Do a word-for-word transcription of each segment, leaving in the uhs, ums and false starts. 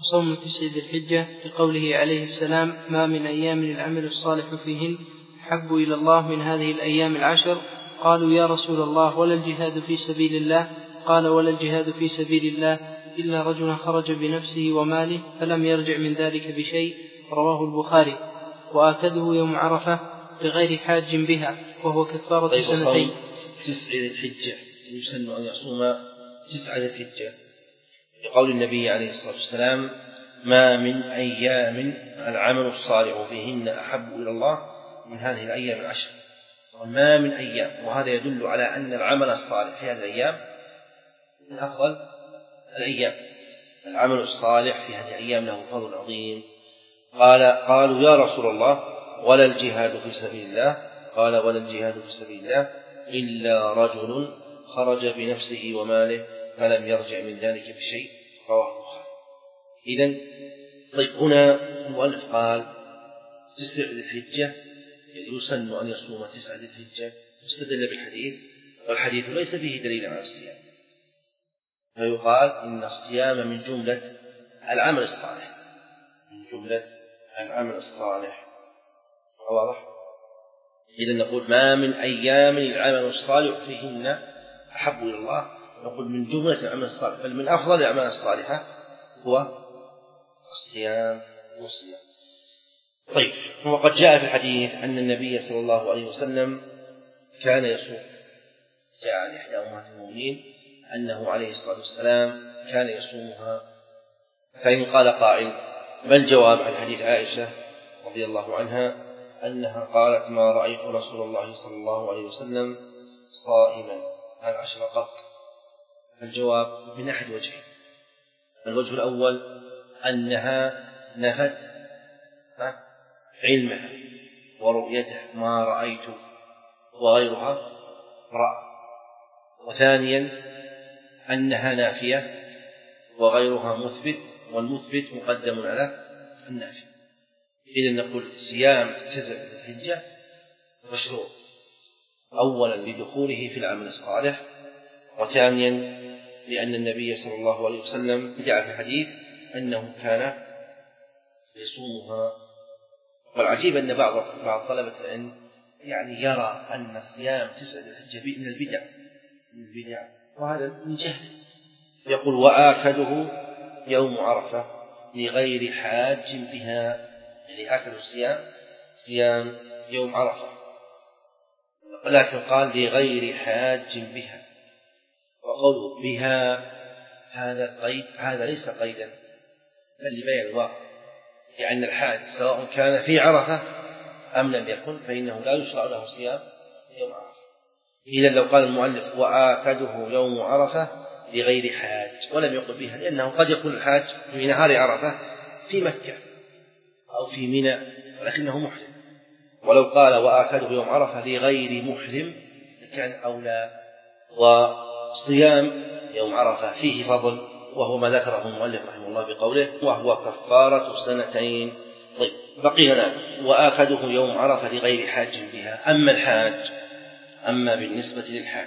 وصوم تسع ذي الحجة لقوله عليه السلام ما من أيام العمل الصالح فيهن أحب إلى الله من هذه الأيام العشر. قالوا يا رسول الله ولا الجهاد في سبيل الله؟ قال ولا الجهاد في سبيل الله إلا رجل خرج بنفسه وماله فلم يرجع من ذلك بشيء. رواه البخاري. وآكده يوم عرفة لغير حاج بها وهو كفارة طيب سنتين. تسع ذي الحجة يسن أن يصوم تسع ذي الحجة لقول النبي عليه الصلاة والسلام ما من أيام العمل الصالح فيهن أحب إلى الله من هذه الأيام العشر. وما من أيام، وهذا يدل على أن العمل الصالح في هذه الأيام من أفضل الأيام. العمل الصالح في هذه الأيام له فضل عظيم. قال قالوا يا رسول الله ولا الجهاد في سبيل الله؟ قال ولا الجهاد في سبيل الله إلا رجل خرج بنفسه وماله فلم يرجع من ذلك بشيء. رواه البخاري. إذن طيب هنا المؤلف قال تسع ذي الحجة يسن أن يصوم تسع ذي الحجة، واستدل بالحديث، والحديث ليس فيه دليل على الصيام، فيقال إن الصيام من جملة العمل الصالح، من جملة العمل الصالح. واضح؟ إذن نقول ما من أيام العمل الصالح فيهن أحب إلى الله، نقول من جملة العمل الصالح، بل من أفضل الأعمال الصالحة هو الصيام والصيام. طيب وقد جاء في الحديث أن النبي صلى الله عليه وسلم كان يصوم. جاء عن إحدى أمهات المؤمنين أنه عليه الصلاة والسلام كان يصومها. فإن قال قائل ما الجواب عن حديث عائشة رضي الله عنها أنها قالت ما رأيت رسول الله صلى الله عليه وسلم صائما العشر قط؟ الجواب من أحد وجهين. الوجه الأول أنها نفت علمها ورؤيته، ما رأيت وغيرها رأى. وثانيا أنها نافية وغيرها مثبت، والمثبت مقدم على النافي. إذن نقول صيام تسع ذي الحجة مشروع، أولا لدخوله في العمل الصالح، وثانيا لأن النبي صلى الله عليه وسلم جاء في الحديث أنه كان يصومها. والعجيب أن بعض بعض طلبة العلم يعني يرى أن صيام تسع ذي الحجة من البدع، من البدع، وهذا من جهل. يقول وآكده يوم عرفة لغير حاج بها، يعني آكد الصيام صيام يوم عرفة، لكن قال لغير حاج بها. وقوله بها هذا القيد هذا ليس قيدا بل لبيان الواقع، لأن الحاج سواء كان في عرفة أم لم يكن فإنه لا يشرع له صيام يوم عرفة. إذا لو قال المؤلف وآكده يوم عرفة لغير حاج ولم يقل بها، لأنه قد يكون الحاج في نهار عرفة في مكة أو في منى ولكنه محرم، ولو قال وآكده يوم عرفة لغير محرم كان أولى. وصيام يوم عرفة فيه فضل، وهو ما ذكره المؤلف رحمه الله بقوله وهو كفارة سنتين. طيب بقي لنا وآكده يوم عرفة لغير حاج بها. أما الحاج أما بالنسبة للحاج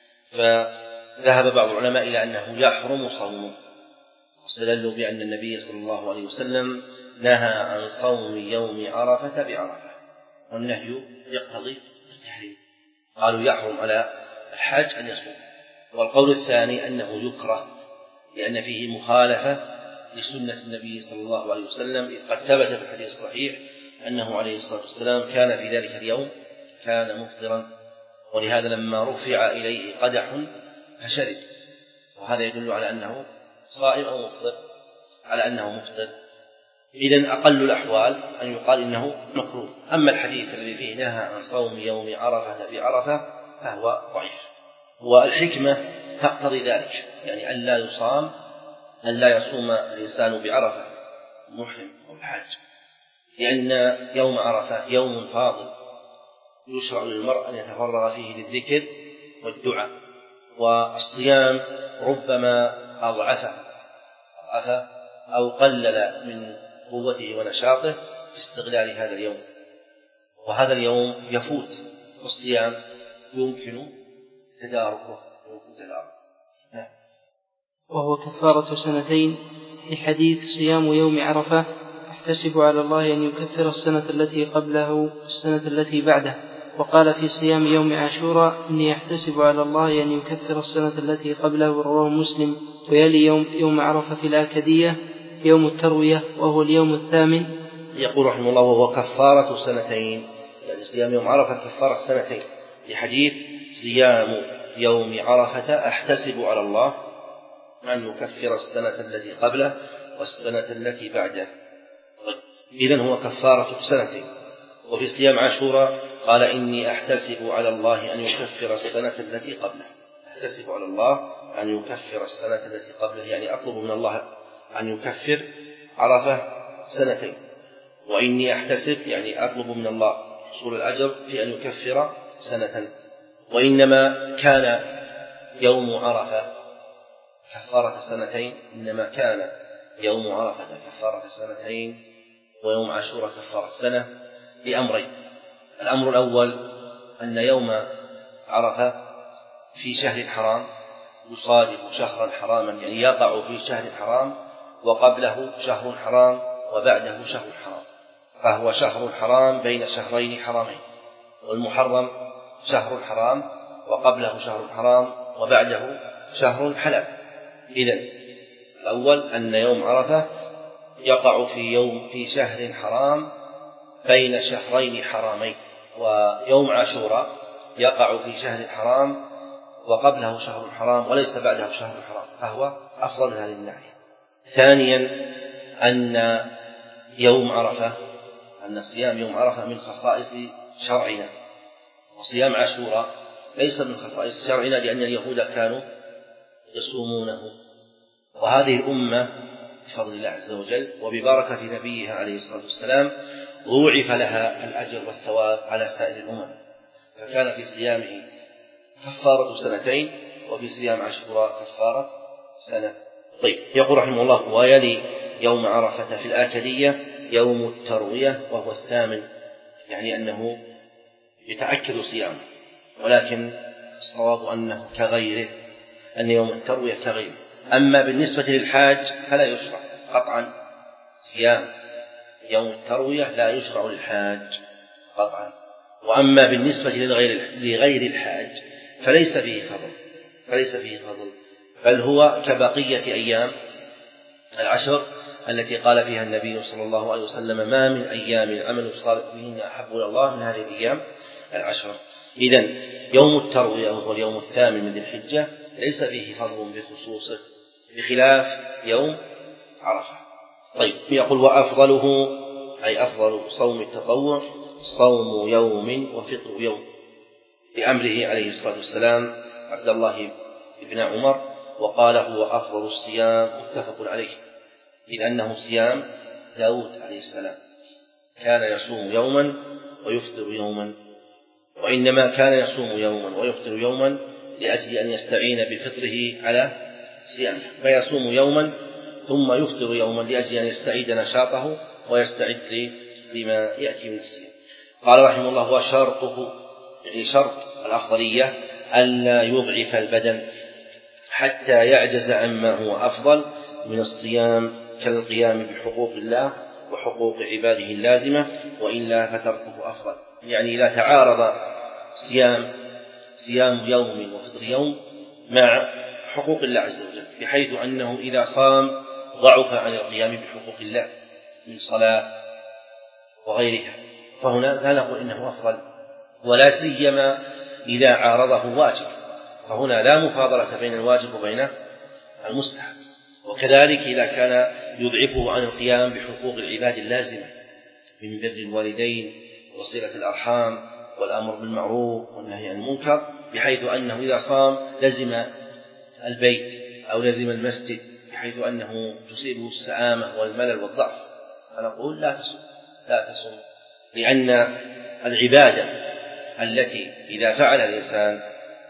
فذهب بعض العلماء إلى أنه يحرم صومه، واستدلوا بأن النبي صلى الله عليه وسلم نهى عن صوم يوم عرفة بعرفة، والنهي يقتضي التحريم، قالوا يحرم على الحاج أن يصوم. والقول الثاني أنه يكره لأن فيه مخالفة لسنة النبي صلى الله عليه وسلم، إذ قد ثبت في الحديث الصحيح أنه عليه الصلاة والسلام كان في ذلك اليوم كان مفطرا، ولهذا لما رفع إليه قدح فشرب، وهذا يدل على أنه صائم أو مفطر، على أنه مفطر. إذن أقل الأحوال أن يقال إنه مكروه. أما الحديث الذي فيه نهى عن صوم يوم عرفة بعرفة فهو ضعيف، والحكمة تقتضي ذلك، يعني ألا يصام ألا يصوم الإنسان بعرفة محرم أو الحاج، لأن يوم عرفة يوم فاضل يشرع للمرء أن يتفرغ فيه للذكر والدعاء، والصيام ربما أضعفه أو قلل من قوته ونشاطه في استغلال هذا اليوم، وهذا اليوم يفوت، والصيام يمكن تداركه. وهو كفارة سنتين لحديث صيام يوم عرفة أحتسب على الله أن يكفر السنة التي قبله السنة التي بعده، وقال في صيام يوم عاشوراء إني أحتسب على الله أن يكفر السنة التي قبله، رواه مسلم. ويلي يوم, يوم عرفة في الآكدية يوم التروية وهو اليوم الثامن. يقول رحمه الله وهو كفارة سنتين، يعني صيام يوم عرفة كفارة سنتين، لحديث صيام يوم عرفة أحتسب على الله أن يكفر السنة التي قبله والسنة التي بعده. إذن هو كفارة سنتين. وفي صيام عاشوراء قال إني أحتسب على الله أن يكفر السنة التي قبله، أحتسب على الله أن يكفر السنة التي قبله، يعني أطلب من الله أن يكفر عرفة سنتين. وإني أحتسب يعني أطلب من الله حصول الأجر في أن يكفر سنة. وإنما كان يوم عرفة كفارة سنتين، إنما كان يوم عرفة كفارة سنتين ويوم عاشوراء كفارة سنة لأمرين. الأمر الأول أن يوم عرفة في شهر حرام يصادف شهرا حراما، يعني يقع في شهر حرام وقبله شهر حرام وبعده شهر حرام، فهو شهر حرام بين شهرين حرامين، والمحرم شهر حرام وقبله شهر حرام وبعده شهر حلال. إذن الأول أن يوم عرفة يقع في يوم في شهر حرام بين شهرين حرامين، ويوم عاشوراء يقع في شهر حرام وقبله شهر حرام وليس بعده شهر حرام، فهو أفضل من هذه الناحية. ثانيا أن يوم عرفة أن صيام يوم عرفة من خصائص شرعنا، وصيام عاشوراء ليس من خصائص شرعنا لأن اليهود كانوا يصومونه، وهذه الأمة بفضل الله عز وجل وببركة نبيها عليه الصلاة والسلام ضوعف لها الأجر والثواب على سائر الأمم، فكان في صيامه كفارة سنتين وفي صيام عاشوراء كفارة سنة. طيب، يقول رحمه الله ويلي يوم عرفة في الآكدية يوم التروية وهو الثامن، يعني أنه يتأكد صيامه، ولكن الصواب أنه كغيره، أن يوم التروية كغيره. أما بالنسبة للحاج فلا يشرع قطعا صيام يوم التروية، لا يشرع للحاج قطعا. وأما بالنسبة لغير لغير الحاج فليس فيه فضل فليس فيه فضل بل هو كبقية أيام العشر التي قال فيها النبي صلى الله عليه وسلم ما من أيام العمل الصالح فيهن أحب إلى الله من هذه الأيام العشر. إذن يوم التروية وهو اليوم الثامن من ذي الحجة ليس فيه فضل بخصوصه بخلاف يوم عرفة. طيب، يقول وأفضله أي أفضل صوم التطوع صوم يوم وفطر يوم، لأمره عليه الصلاة والسلام عبد الله بن عمر، وقال هو أفضل الصيام متفق عليه، إذ أنه صيام داود عليه السلام كان يصوم يوما ويفطر يوما، وإنما كان يصوم يوما ويفطر يوما لأجل أن يستعين بفطره على صيامه، فيصوم يوما ثم يفطر يوما لأجل أن يستعيد نشاطه ويستعد لما يأتي من الصيام. قال رحمه الله وشرطه يعني شرط الأفضلية ألا يضعف البدن حتى يعجز عما هو أفضل من الصيام كالقيام بحقوق الله وحقوق عباده اللازمة، وإلا فتركه أفضل. يعني لا تعارض صيام صيام يوم وفطر يوم مع حقوق الله عز وجل، بحيث أنه إذا صام ضعف عن القيام بحقوق الله من صلاة وغيرها، فهنا لا نقول إنه أفضل، ولا سيما إذا عارضه واجب، فهنا لا مفاضلة بين الواجب وبين المستحب. وكذلك إذا كان يضعفه عن القيام بحقوق العباد اللازمة من بر الوالدين وصلة الأرحام والأمر بالمعروف والنهي عن المنكر، بحيث أنه إذا صام لزم البيت أو لزم المسجد، بحيث أنه تصيبه السآمة والملل والضعف، فنقول لا تصوم لا تصوم لأن العبادة التي إذا فعل الإنسان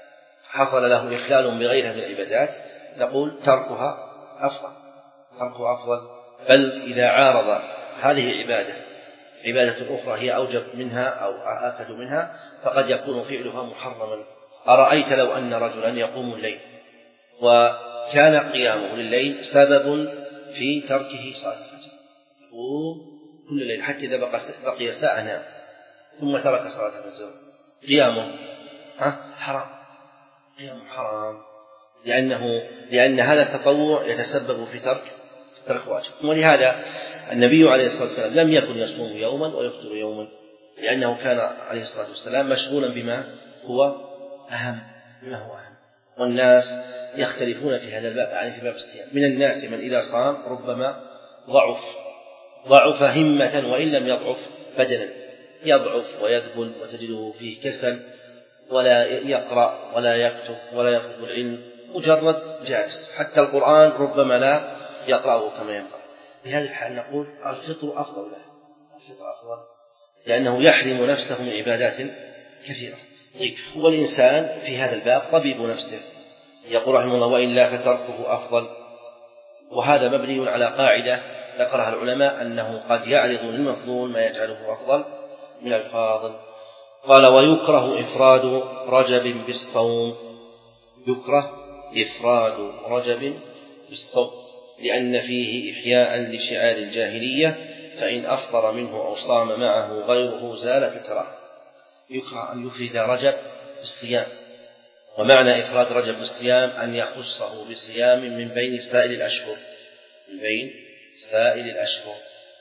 حصل له إخلال بغيرها من العبادات نقول تركها أفضل تركها أفضل بل إذا عارض هذه العبادة عبادة أخرى هي أوجب منها أو آكد منها فقد يكون فعلها محرما. أرأيت لو أن رجلا يقوم الليل وكان قيامه لليل سبب في تركه صلاة الفجر، يقوم كل ليل حتى إذا بقي ساعة نام ثم ترك صلاة الفجر قيامه حرام، قيامه حرام، لأنه لأن هذا التطوع يتسبب في ترك ترك واجب. ولهذا النبي عليه الصلاة والسلام لم يكن يصوم يوما ويفطر يوما، لأنه كان عليه الصلاة والسلام مشغولا بما هو أهم بما هو أهم والناس يختلفون في هذا الباب يعني في باب الصيام. من الناس من إذا صام ربما ضعف ضعف همة وإن لم يضعف بدنا، يضعف ويذبل وتجده فيه كسل، ولا يقرأ ولا يكتب ولا يطلب العلم، مجرد جالس، حتى القرآن ربما لا يقرأه كما ينبغي. في هذه الحال نقول الفطر أفضل له، الفطر أفضل لأنه يحرم نفسه من عبادات كثيرة. والإنسان في هذا الباب طبيب نفسه، يقول رحمه الله وإلا فتركه أفضل. وهذا مبني على قاعدة ذكرها العلماء أنه قد يعرض للمفضول ما يجعله أفضل من الفاضل. قال ويكره إفراد رجب بالصوم، يكره إفراد رجب بالصوم لأن فيه إحياء لشعار الجاهلية، فإن أفطر منه أو صام معه غيره زالت الكراهة. يكره أن يفرد رجب بالصيام، ومعنى إفراد رجب بالصيام أن يخصه بصيام من بين سائر الأشهر من بين سائر الأشهر.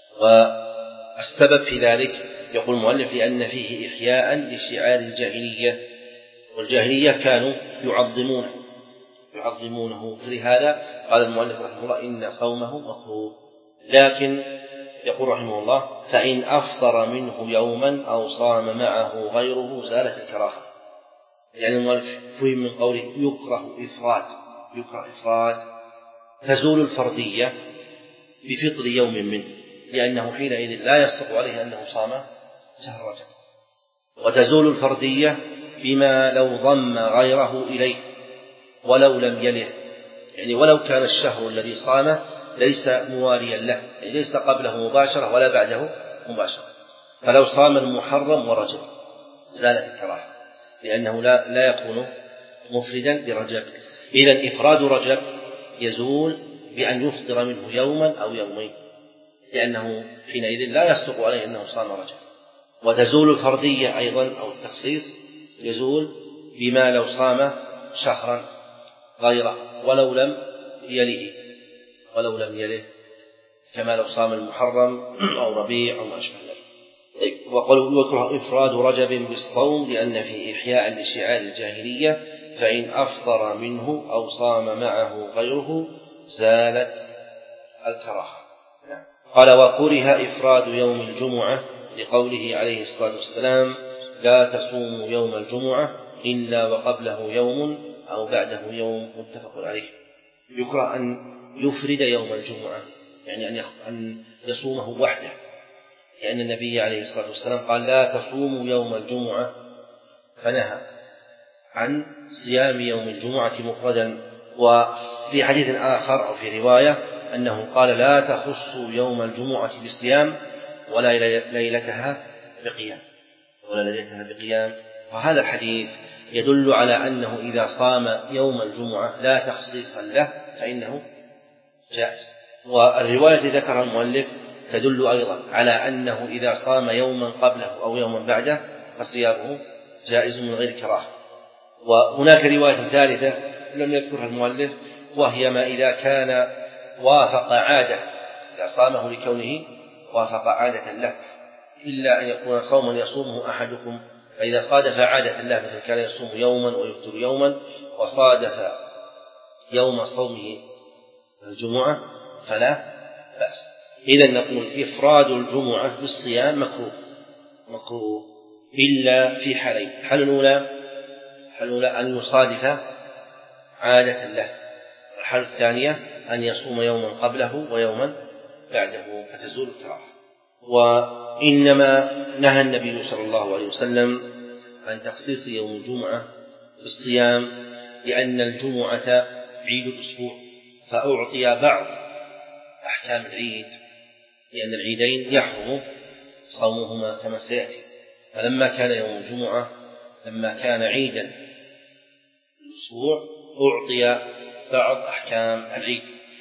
والسبب في ذلك يقول المؤلف لأن فيه إحياء لشعار الجاهلية، والجاهلية كانوا يعظمونه يعظمونه فلهذا قال المؤلف رحمه الله إن صومه مكروه. لكن يقول رحمه الله فإن أفطر منه يوما أو صام معه غيره زالت الكراهة، يعني المؤلف فهم من قوله يكره إفراد يكره إفراد تزول الفردية بفطر يوم منه، لأنه حينئذ لا يصدق عليه أنه صام شهر رجب، وتزول الفردية بما لو ضم غيره إليه ولو لم يله، يعني ولو كان الشهر الذي صامه ليس مواليا له، يعني ليس قبله مباشرة ولا بعده مباشرة، فلو صام المحرم ورجب زالت الكراهة لأنه لا, لا يكون مفردا برجب. إذن إفراد رجب يزول بأن يفطر منه يوما أو يومين، لأنه حينئذ لا يصدق عليه أنه صام رجب. وتزول الفردية أيضا أو التخصيص يزول بما لو صام شهرا غيره ولو لم يله ولو لم يله كما لو صام المحرم أو ربيع أو ما أشبه ذلك. وقالوا يكره إفراد رجب بالصوم لأن في إحياء لشعار الجاهلية، فإن أفطر منه أو صام معه غيره زالت الكراهة. قال وكره إفراد يوم الجمعة لقوله عليه الصلاة والسلام لا تصوموا يوم الجمعة إلا وقبله يوم أو بعده يوم متفق عليه. يكره أن يفرد يوم الجمعة، يعني أن يصومه وحده، لأن النبي عليه الصلاة والسلام قال لا تصوموا يوم الجمعة، فنهى عن صيام يوم الجمعة مفردا. وفي حديث آخر أو في رواية أنه قال لا تخصوا يوم الجمعة بالصيام ولا ليلتها بقيام ولا ليلتها بقيام. وهذا الحديث يدل على أنه إذا صام يوم الجمعة لا تخصيص له فإنه جائز. والرواية التي ذكرها المؤلف تدل أيضا على أنه إذا صام يوما قبله أو يوما بعده فصيامه جائز من غير كراهة. وهناك رواية ثالثة لم يذكرها المؤلف، وهي ما إذا كان وافق عادة، إذا صامه لكونه وافق عادة له، إلا أن يكون صوما يصومه أحدكم، فإذا صادف عادة الله مثل كان يصوم يوما ويفطر يوما وصادف يوم صومه الجمعة فلا بأس. إذن نقول إفراد الجمعة بالصيام مكروه مكروه إلا في حالين: الحالة الأولى الحالة الأولى أن يصادف عادة له، والحالة الثانية أن يصوم يوما قبله ويوما بعده فتزول الكراهة. وإنما نهى النبي صلى الله عليه وسلم عن تخصيص يوم الجمعة بالصيام لأن الجمعة عيد الأسبوع، فأعطي بعض أحكام العيد، لأن العيدين يحرم صومهما كما سيأتي. فلما كان يوم الجمعة لما كان عيدا الأسبوع أعطي بعض أحكام العيد،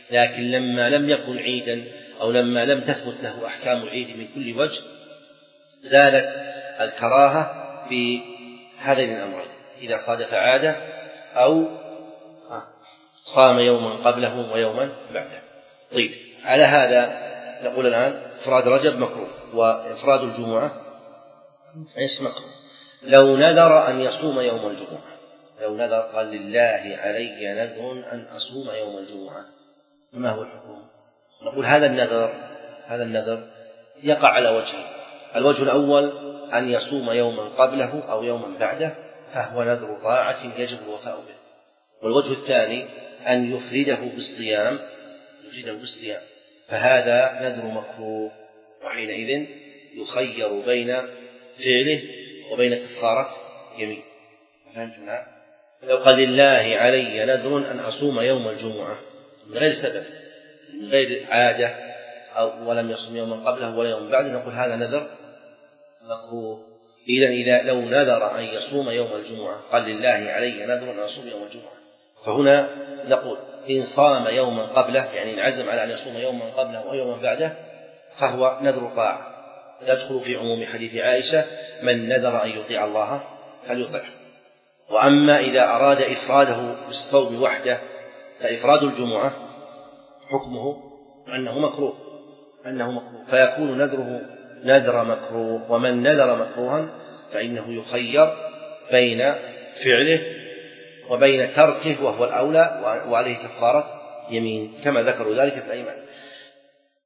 لكن لما لم يكن عيدا أو لما لم تثبت له أحكام العيد من كل وجه زالت الكراهة بهذين الأمرين، إذا صادف عادة أو صام يوما قبله ويوما بعده. طيب، على هذا نقول الآن إفراد رجب مكروه، وإفراد الجمعة إيش مكروه. لو نذر أن يصوم يوم الجمعة، لو نذر قال لله علي نذر أن أصوم يوم الجمعة، فما هو الحكم؟ نقول هذا النذر هذا النذر يقع على وجهين. الوجه الأول أن يصوم يوما قبله أو يوما بعده، فهو نذر طاعة يجب الوفاء به. والوجه الثاني أن يفرده بالصيام يفرده بالصيام فهذا نذر مكروه، وحينئذ يخير بين فعله وبين كفارة يمين. فهمتم؟ لو قال لله علي نذر أن أصوم يوم الجمعة من غير سبب، من غير عادة أو ولم يصوم يوما قبله ولا يوم بعده، نقول هذا نذر مكروه. إذن إذا لو نذر أن يصوم يوم الجمعة قال لله علي نذر أن أصوم يوم الجمعة، فهنا نقول إن صام يوما قبله، يعني إن عزم على أن يصوم يوما قبله ويوما بعده، فهو نذر طاعة يدخل في عموم حديث عائشة من نذر أن يطيع الله فليطعه. وأما إذا أراد إفراده بالصوم وحده فإفراد الجمعة حكمه أنه مكروه أنه مكروه فيكون نذره نذر مكروه. ومن نذر مكروها فإنه يخير بين فعله وبين تركه وهو الأولى، وعليه كفارة يمين كما ذكروا ذلك في الأيمان.